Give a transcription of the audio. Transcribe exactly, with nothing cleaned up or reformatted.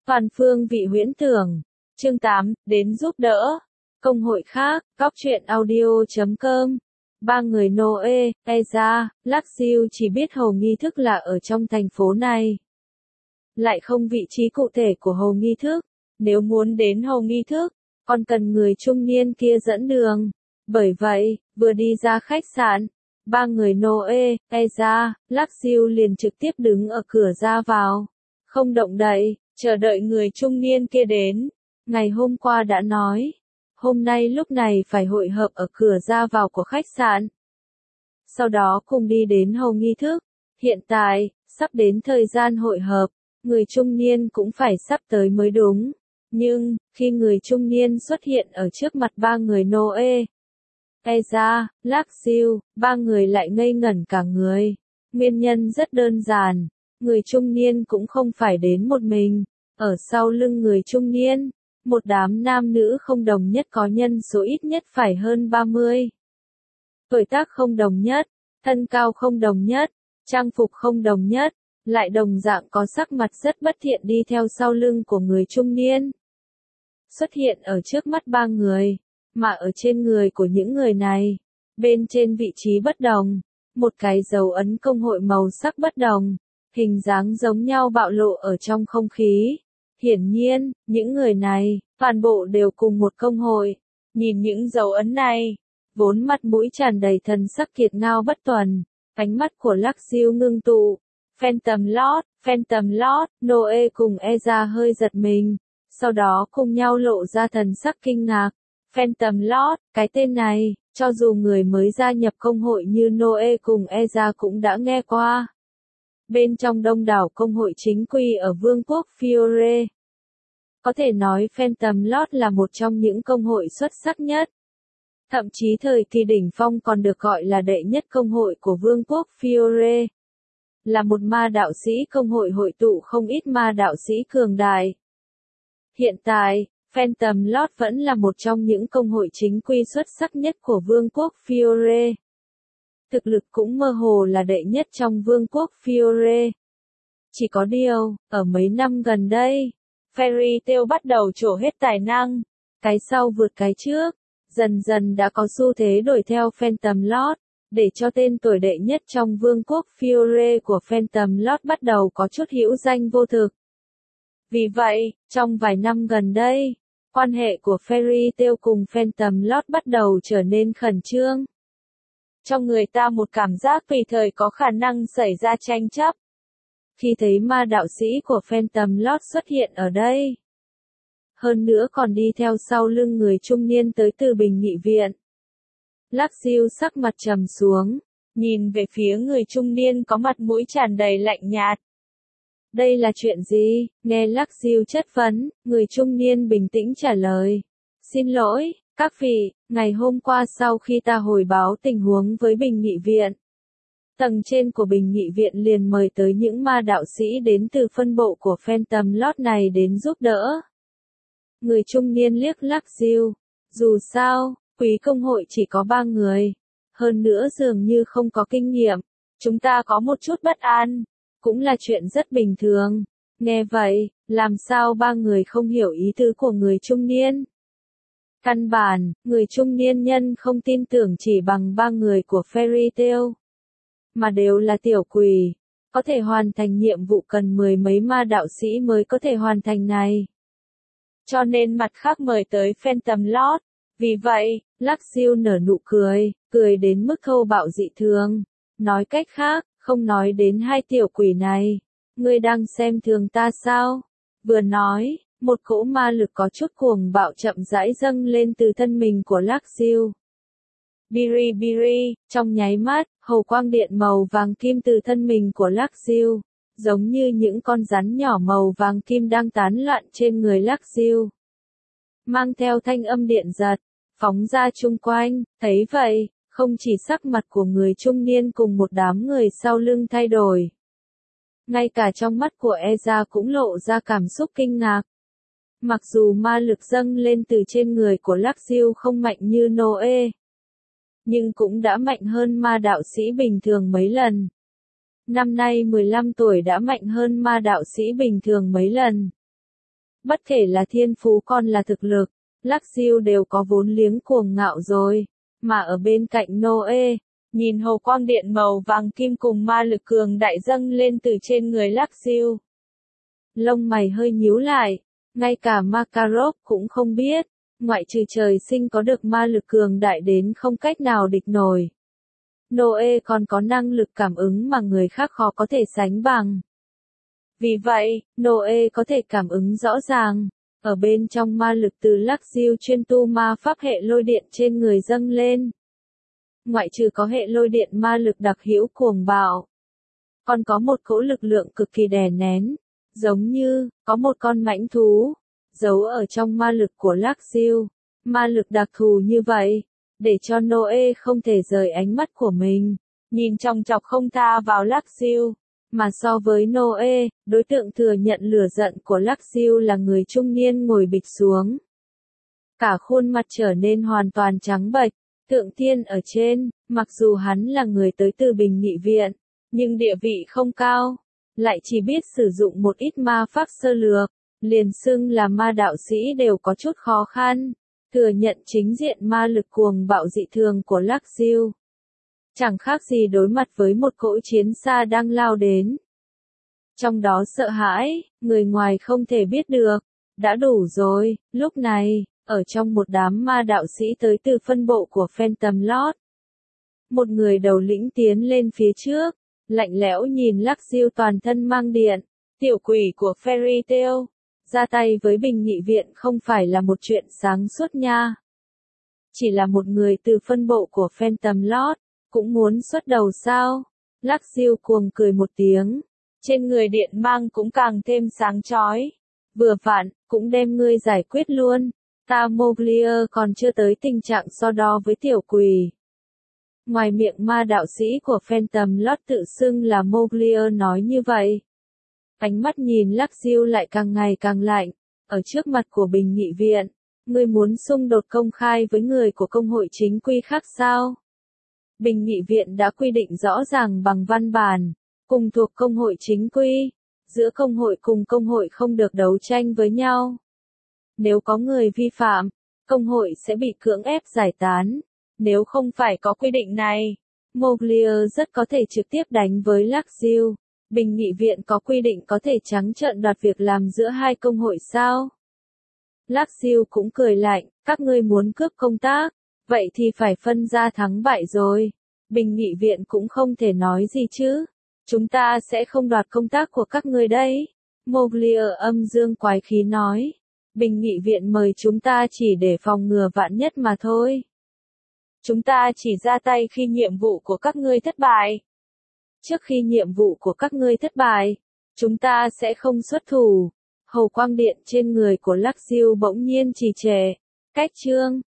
Toàn phương vị huyễn tưởng. Chương tám, đến giúp đỡ. Công hội khác, góc truyện audio chấm com. Ba người Noe, Eza, Luxiu chỉ biết hầu nghi thức là ở trong thành phố này. Lại không vị trí cụ thể của hầu nghi thức. Nếu muốn đến hầu nghi thức, còn cần người trung niên kia dẫn đường. Bởi vậy, vừa đi ra khách sạn, ba người Noe, Eza, Luxiu liền trực tiếp đứng ở cửa ra vào. Không động đậy, chờ đợi người trung niên kia đến. Ngày hôm qua đã nói, hôm nay lúc này phải hội hợp ở cửa ra vào của khách sạn. Sau đó cùng đi đến hầu nghi thức. Hiện tại, sắp đến thời gian hội hợp, người trung niên cũng phải sắp tới mới đúng. Nhưng, khi người trung niên xuất hiện ở trước mặt ba người Noe, Eza, Luxiu, ba người lại ngây ngẩn cả người. Nguyên nhân rất đơn giản, người trung niên cũng không phải đến một mình. Ở sau lưng người trung niên, một đám nam nữ không đồng nhất có nhân số ít nhất phải hơn ba mươi. Tuổi tác không đồng nhất, thân cao không đồng nhất, trang phục không đồng nhất, lại đồng dạng có sắc mặt rất bất thiện đi theo sau lưng của người trung niên. Xuất hiện ở trước mắt ba người, mà ở trên người của những người này, bên trên vị trí bất đồng, một cái dấu ấn công hội màu sắc bất đồng, hình dáng giống nhau bạo lộ ở trong không khí. Hiển nhiên, những người này, toàn bộ đều cùng một công hội. Nhìn những dấu ấn này, vốn mặt mũi tràn đầy thần sắc kiệt ngao bất tuần, ánh mắt của Luxiu ngưng tụ. Phantom Lord, Phantom Lord, Noe cùng Eza hơi giật mình, sau đó cùng nhau lộ ra thần sắc kinh ngạc. Phantom Lord, cái tên này, cho dù người mới gia nhập công hội như Noe cùng Eza cũng đã nghe qua. Bên trong đông đảo công hội chính quy ở Vương quốc Fiore, có thể nói Phantom Lord là một trong những công hội xuất sắc nhất. Thậm chí thời kỳ đỉnh phong còn được gọi là đệ nhất công hội của Vương quốc Fiore. Là một ma đạo sĩ công hội hội tụ không ít ma đạo sĩ cường đại. Hiện tại, Phantom Lord vẫn là một trong những công hội chính quy xuất sắc nhất của Vương quốc Fiore. Thực lực cũng mơ hồ là đệ nhất trong Vương quốc Fiore. Chỉ có điều, ở mấy năm gần đây, Fairy Tail bắt đầu trổ hết tài năng, cái sau vượt cái trước, dần dần đã có xu thế đuổi theo Phantom Lord, để cho tên tuổi đệ nhất trong Vương quốc Fiore của Phantom Lord bắt đầu có chút hữu danh vô thực. Vì vậy, trong vài năm gần đây, quan hệ của Fairy Tail cùng Phantom Lord bắt đầu trở nên khẩn trương. Cho người ta một cảm giác tùy thời có khả năng xảy ra tranh chấp. Khi thấy ma đạo sĩ của Phantom Lord xuất hiện ở đây, hơn nữa còn đi theo sau lưng người trung niên tới từ Bình Nghị Viện, Luxiu sắc mặt trầm xuống, nhìn về phía người trung niên có mặt mũi tràn đầy lạnh nhạt. Đây là chuyện gì? Nghe Luxiu chất vấn, người trung niên bình tĩnh trả lời. Xin lỗi, các vị, ngày hôm qua sau khi ta hồi báo tình huống với Bình Nghị Viện, tầng trên của Bình Nghị Viện liền mời tới những ma đạo sĩ đến từ phân bộ của Phantom Lord này đến giúp đỡ. Người trung niên liếc Luxiu, dù sao, quý công hội chỉ có ba người, hơn nữa dường như không có kinh nghiệm, chúng ta có một chút bất an, cũng là chuyện rất bình thường. Nghe vậy, làm sao ba người không hiểu ý tứ của người trung niên? Căn bản, người trung niên nhân không tin tưởng chỉ bằng ba người của Fairy Tail, mà đều là tiểu quỷ, có thể hoàn thành nhiệm vụ cần mười mấy ma đạo sĩ mới có thể hoàn thành này. Cho nên mặt khác mời tới Phantom Lord. Vì vậy, Luxiu nở nụ cười, cười đến mức thô bạo dị thường. Nói cách khác, không nói đến hai tiểu quỷ này. Ngươi đang xem thường ta sao? Vừa nói, một cỗ ma lực có chút cuồng bạo chậm rãi dâng lên từ thân mình của Luxiu. Biri biri, trong nháy mắt, hầu quang điện màu vàng kim từ thân mình của Luxiu, giống như những con rắn nhỏ màu vàng kim đang tán loạn trên người Luxiu. Mang theo thanh âm điện giật, phóng ra chung quanh, thấy vậy, không chỉ sắc mặt của người trung niên cùng một đám người sau lưng thay đổi. Ngay cả trong mắt của Eza cũng lộ ra cảm xúc kinh ngạc. Mặc dù ma lực dâng lên từ trên người của Luxiu không mạnh như Noe, nhưng cũng đã mạnh hơn ma đạo sĩ bình thường mấy lần. Năm nay mười lăm tuổi đã mạnh hơn ma đạo sĩ bình thường mấy lần. Bất kể là thiên phú còn là thực lực, Lắc Diêu đều có vốn liếng cuồng ngạo rồi. Mà ở bên cạnh Noe, nhìn hồ quang điện màu vàng kim cùng ma lực cường đại dâng lên từ trên người Lắc Diêu. Lông mày hơi nhíu lại, ngay cả Makarov cũng không biết, ngoại trừ trời sinh có được ma lực cường đại đến không cách nào địch nổi. Noe còn có năng lực cảm ứng mà người khác khó có thể sánh bằng. Vì vậy, Noe có thể cảm ứng rõ ràng, ở bên trong ma lực từ Lắc Diêu chuyên tu ma pháp hệ lôi điện trên người dâng lên. Ngoại trừ có hệ lôi điện ma lực đặc hữu cuồng bạo, còn có một cỗ lực lượng cực kỳ đè nén, giống như có một con mãnh thú giấu ở trong ma lực của Lắc Diêu. Ma lực đặc thù như vậy, để cho Noe không thể rời ánh mắt của mình, nhìn chòng chọc không tha vào Lắc Diêu. Mà so với Noe, đối tượng thừa nhận lửa giận của Lắc Diêu là người trung niên ngồi bịch xuống. Cả khuôn mặt trở nên hoàn toàn trắng bệch. Tượng Thiên ở trên, mặc dù hắn là người tới từ Bình Nghị Viện, nhưng địa vị không cao, lại chỉ biết sử dụng một ít ma pháp sơ lược, liền xưng là ma đạo sĩ đều có chút khó khăn, thừa nhận chính diện ma lực cuồng bạo dị thường của Lắc Diêu. Chẳng khác gì đối mặt với một cỗ chiến xa đang lao đến. Trong đó sợ hãi, người ngoài không thể biết được. Đã đủ rồi, lúc này, ở trong một đám ma đạo sĩ tới từ phân bộ của Phantom Lord. Một người đầu lĩnh tiến lên phía trước, lạnh lẽo nhìn Lắc Diêu toàn thân mang điện, tiểu quỷ của Fairy Tail. Ra tay với Bình Nghị Viện không phải là một chuyện sáng suốt nha. Chỉ là một người từ phân bộ của Phantom Lord, cũng muốn xuất đầu sao? Lắc Diêu cuồng cười một tiếng, trên người điện mang cũng càng thêm sáng chói. Vừa vặn, cũng đem ngươi giải quyết luôn. Ta Mowgli còn chưa tới tình trạng so đo với tiểu quỷ. Ngoài miệng ma đạo sĩ của Phantom Lord tự xưng là Mowgli nói như vậy. Ánh mắt nhìn Lắc Diêu lại càng ngày càng lạnh, ở trước mặt của Bình Nghị Viện, ngươi muốn xung đột công khai với người của công hội chính quy khác sao? Bình Nghị Viện đã quy định rõ ràng bằng văn bản, cùng thuộc công hội chính quy, giữa công hội cùng công hội không được đấu tranh với nhau. Nếu có người vi phạm, công hội sẽ bị cưỡng ép giải tán. Nếu không phải có quy định này, Mowgli rất có thể trực tiếp đánh với Lắc Diêu. Bình Nghị Viện có quy định có thể trắng trợn đoạt việc làm giữa hai công hội sao? Lắc Diêu cũng cười lạnh, các ngươi muốn cướp công tác, vậy thì phải phân ra thắng bại rồi. Bình Nghị Viện cũng không thể nói gì chứ. Chúng ta sẽ không đoạt công tác của các ngươi đấy. Mowgli ở âm dương quái khí nói. Bình Nghị Viện mời chúng ta chỉ để phòng ngừa vạn nhất mà thôi. Chúng ta chỉ ra tay khi nhiệm vụ của các ngươi thất bại. Trước khi nhiệm vụ của các ngươi thất bại, chúng ta sẽ không xuất thủ. Hầu quang điện trên người của Lắc Diêu bỗng nhiên trì trệ. Cách chương